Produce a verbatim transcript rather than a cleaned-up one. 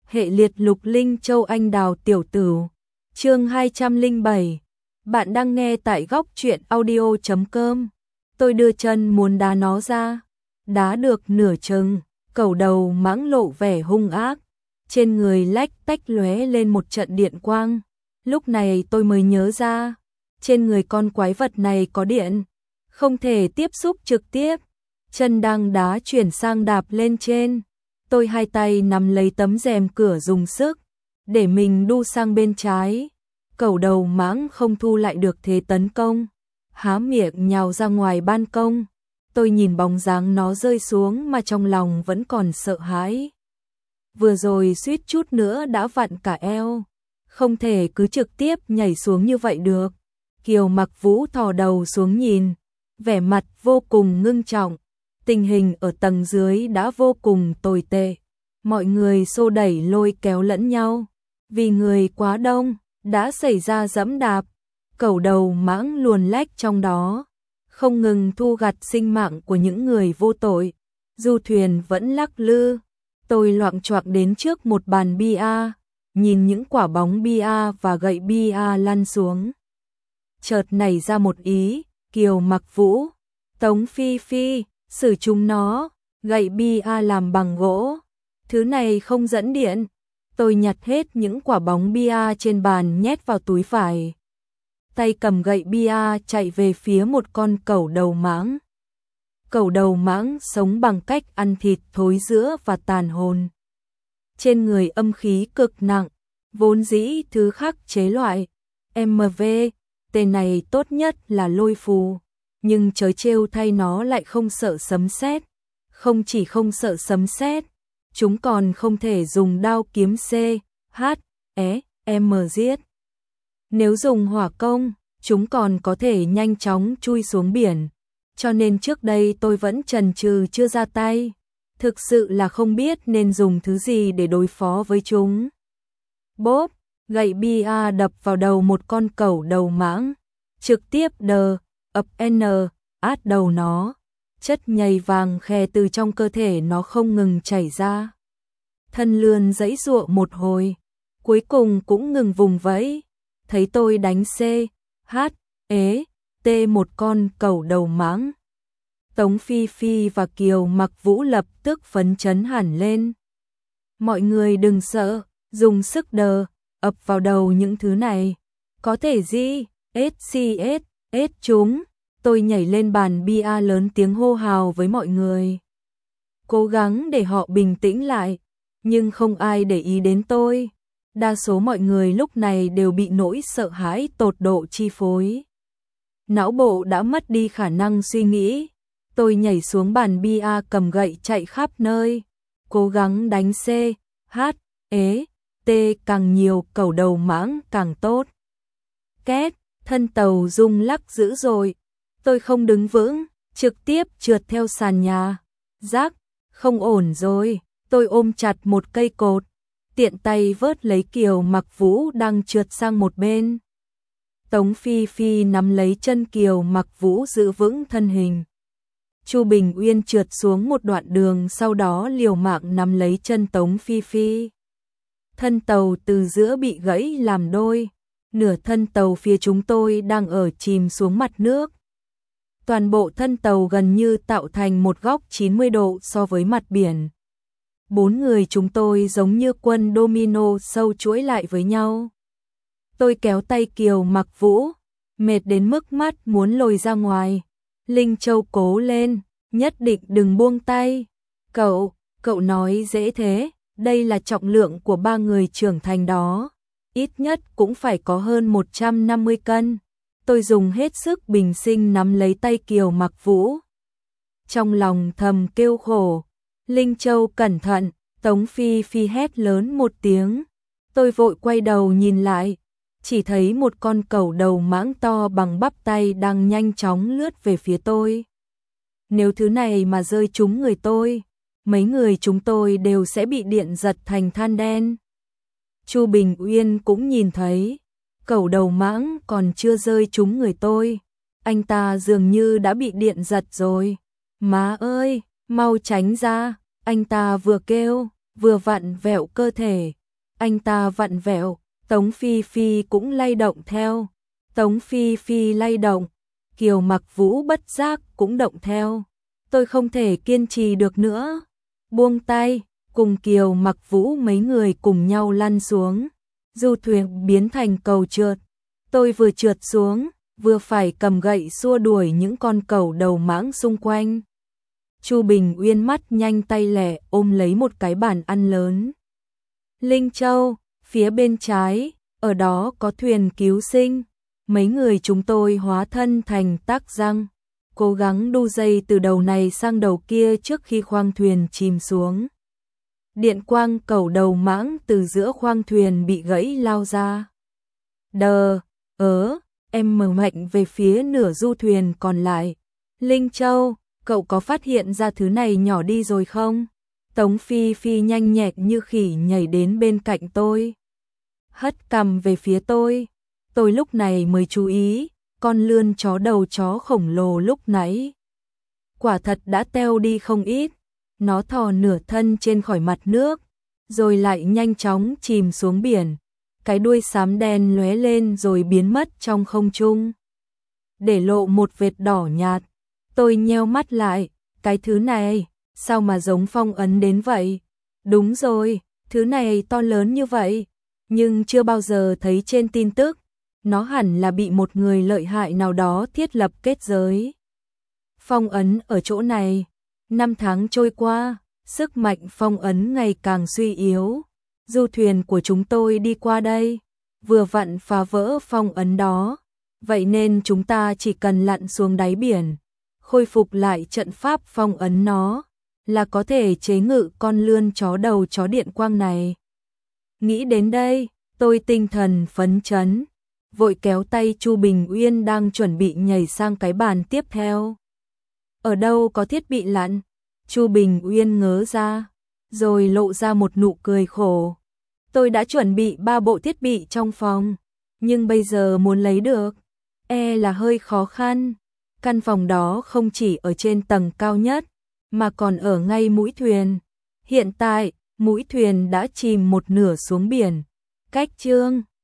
Hệ liệt lục linh châu anh đào tiểu tử. Chương hai trăm lẻ bảy. Bạn đang nghe tại góc truyện audio chấm com. Tôi đưa chân muốn đá nó ra, đá được nửa chừng, cẩu đầu mãng lộ vẻ hung ác, trên người lách tách lóe lên một trận điện quang. Lúc này tôi mới nhớ ra, trên người con quái vật này có điện, không thể tiếp xúc trực tiếp. Chân đang đá chuyển sang đạp lên trên, tôi hai tay nắm lấy tấm rèm cửa dùng sức, để mình đu sang bên trái. Cẩu đầu mãng không thu lại được thế tấn công, há miệng nhào ra ngoài ban công. Tôi nhìn bóng dáng nó rơi xuống mà trong lòng vẫn còn sợ hãi. Vừa rồi suýt chút nữa đã vặn cả eo, không thể cứ trực tiếp nhảy xuống như vậy được. Kiều Mặc Vũ thò đầu xuống nhìn, vẻ mặt vô cùng ngưng trọng. Tình hình ở tầng dưới đã vô cùng tồi tệ, mọi người xô đẩy lôi kéo lẫn nhau, vì người quá đông, đã xảy ra giẫm đạp. Cẩu đầu mãng luồn lách trong đó, không ngừng thu gặt sinh mạng của những người vô tội. Du thuyền vẫn lắc lư, tôi loạng choạng đến trước một bàn bia, nhìn những quả bóng bia và gậy bia lăn xuống. Chợt nảy ra một ý, Kiều Mặc Vũ, Tống Phi Phi, xử chúng nó. Gậy bia làm bằng gỗ, thứ này không dẫn điện. Tôi nhặt hết những quả bóng bia trên bàn nhét vào túi vải, tay cầm gậy bia chạy về phía một con cẩu đầu mãng. Cẩu đầu mãng sống bằng cách ăn thịt thối rữa và tàn hồn. Trên người âm khí cực nặng, vốn dĩ thứ khắc chế loại em vê, tên này tốt nhất là lôi phù, nhưng chớ trêu thay nó lại không sợ sấm sét. Không chỉ không sợ sấm sét, chúng còn không thể dùng đao kiếm C, H, E, M giết. Nếu dùng hỏa công, chúng còn có thể nhanh chóng chui xuống biển. Cho nên trước đây tôi vẫn chần chừ chưa ra tay, thực sự là không biết nên dùng thứ gì để đối phó với chúng. Bốp, gậy bia đập vào đầu một con cẩu đầu mãng, trực tiếp đờ, ập N, át đầu nó. Chất nhầy vàng khè từ trong cơ thể nó không ngừng chảy ra. Thân lươn giãy giụa một hồi, cuối cùng cũng ngừng vùng vẫy. Thấy tôi đánh C, H, E, T một con cẩu đầu mãng, Tống Phi Phi và Kiều Mặc Vũ lập tức phấn chấn hẳn lên. Mọi người đừng sợ, dùng sức đờ, ập vào đầu những thứ này. Có thể gì? ét xê ét, ét chúng. Tôi nhảy lên bàn bia lớn tiếng hô hào với mọi người, cố gắng để họ bình tĩnh lại, nhưng không ai để ý đến tôi. Đa số mọi người lúc này đều bị nỗi sợ hãi tột độ chi phối. Não bộ đã mất đi khả năng suy nghĩ. Tôi nhảy xuống bàn bia cầm gậy chạy khắp nơi, cố gắng đánh C, H, E, T càng nhiều cẩu đầu mãng càng tốt. Két, thân tàu rung lắc dữ dội. Tôi không đứng vững, trực tiếp trượt theo sàn nhà. Rác, không ổn rồi. Tôi ôm chặt một cây cột, tiện tay vớt lấy Kiều Mặc Vũ đang trượt sang một bên. Tống Phi Phi nắm lấy chân Kiều Mặc Vũ giữ vững thân hình. Chu Bình Uyên trượt xuống một đoạn đường, sau đó liều mạng nắm lấy chân Tống Phi Phi. Thân tàu từ giữa bị gãy làm đôi, nửa thân tàu phía chúng tôi đang ở chìm xuống mặt nước. Toàn bộ thân tàu gần như tạo thành một góc chín mươi độ so với mặt biển. Bốn người chúng tôi giống như quân domino sâu chuỗi lại với nhau. Tôi kéo tay Kiều Mặc Vũ, mệt đến mức mắt muốn lồi ra ngoài. Linh Châu cố lên, nhất định đừng buông tay. Cậu, cậu nói dễ thế, đây là trọng lượng của ba người trưởng thành đó. Ít nhất cũng phải có hơn một trăm năm mươi cân. Tôi dùng hết sức bình sinh nắm lấy tay Kiều Mặc Vũ, trong lòng thầm kêu khổ. Linh Châu cẩn thận, Tống Phi Phi hét lớn một tiếng. Tôi vội quay đầu nhìn lại, chỉ thấy một con cẩu đầu mãng to bằng bắp tay đang nhanh chóng lướt về phía tôi. Nếu thứ này mà rơi trúng người tôi, mấy người chúng tôi đều sẽ bị điện giật thành than đen. Chu Bình Uyên cũng nhìn thấy, cẩu đầu mãng còn chưa rơi trúng người tôi, anh ta dường như đã bị điện giật rồi. Má ơi, mau tránh ra, anh ta vừa kêu, vừa vặn vẹo cơ thể. Anh ta vặn vẹo, Tống Phi Phi cũng lay động theo. Tống Phi Phi lay động, Kiều Mặc Vũ bất giác cũng động theo. Tôi không thể kiên trì được nữa. Buông tay, cùng Kiều Mặc Vũ mấy người cùng nhau lăn xuống. Du thuyền biến thành cầu trượt. Tôi vừa trượt xuống, vừa phải cầm gậy xua đuổi những con cẩu đầu mãng xung quanh. Chu Bình Uyên mắt nhanh tay lẹ ôm lấy một cái bàn ăn lớn. Linh Châu, phía bên trái, ở đó có thuyền cứu sinh. Mấy người chúng tôi hóa thân thành tắc răng, cố gắng đu dây từ đầu này sang đầu kia trước khi khoang thuyền chìm xuống. Điện quang cẩu đầu mãng từ giữa khoang thuyền bị gãy lao ra. Đờ, ớ, em mở mạnh về phía nửa du thuyền còn lại. Linh Châu, cậu có phát hiện ra thứ này nhỏ đi rồi không? Tống Phi Phi nhanh nhẹn như khỉ nhảy đến bên cạnh tôi. Hất cằm về phía tôi. Tôi lúc này mới chú ý, con lươn chó đầu chó khổng lồ lúc nãy. Quả thật đã teo đi không ít. Nó thò nửa thân trên khỏi mặt nước, rồi lại nhanh chóng chìm xuống biển. Cái đuôi xám đen lóe lên rồi biến mất trong không trung, để lộ một vệt đỏ nhạt. Tôi nheo mắt lại, cái thứ này, sao mà giống phong ấn đến vậy? Đúng rồi, thứ này to lớn như vậy, nhưng chưa bao giờ thấy trên tin tức. Nó hẳn là bị một người lợi hại nào đó thiết lập kết giới. Phong ấn ở chỗ này. Năm tháng trôi qua, sức mạnh phong ấn ngày càng suy yếu. Du thuyền của chúng tôi đi qua đây, vừa vặn phá vỡ phong ấn đó. Vậy nên chúng ta chỉ cần lặn xuống đáy biển, khôi phục lại trận pháp phong ấn nó, là có thể chế ngự con lươn chó đầu chó điện quang này. Nghĩ đến đây, tôi tinh thần phấn chấn, vội kéo tay Chu Bình Uyên đang chuẩn bị nhảy sang cái bàn tiếp theo. Ở đâu có thiết bị lặn? Chu Bình Uyên ngớ ra, rồi lộ ra một nụ cười khổ. Tôi đã chuẩn bị ba bộ thiết bị trong phòng, nhưng bây giờ muốn lấy được, e là hơi khó khăn. Căn phòng đó không chỉ ở trên tầng cao nhất, mà còn ở ngay mũi thuyền. Hiện tại, mũi thuyền đã chìm một nửa xuống biển. Cách chương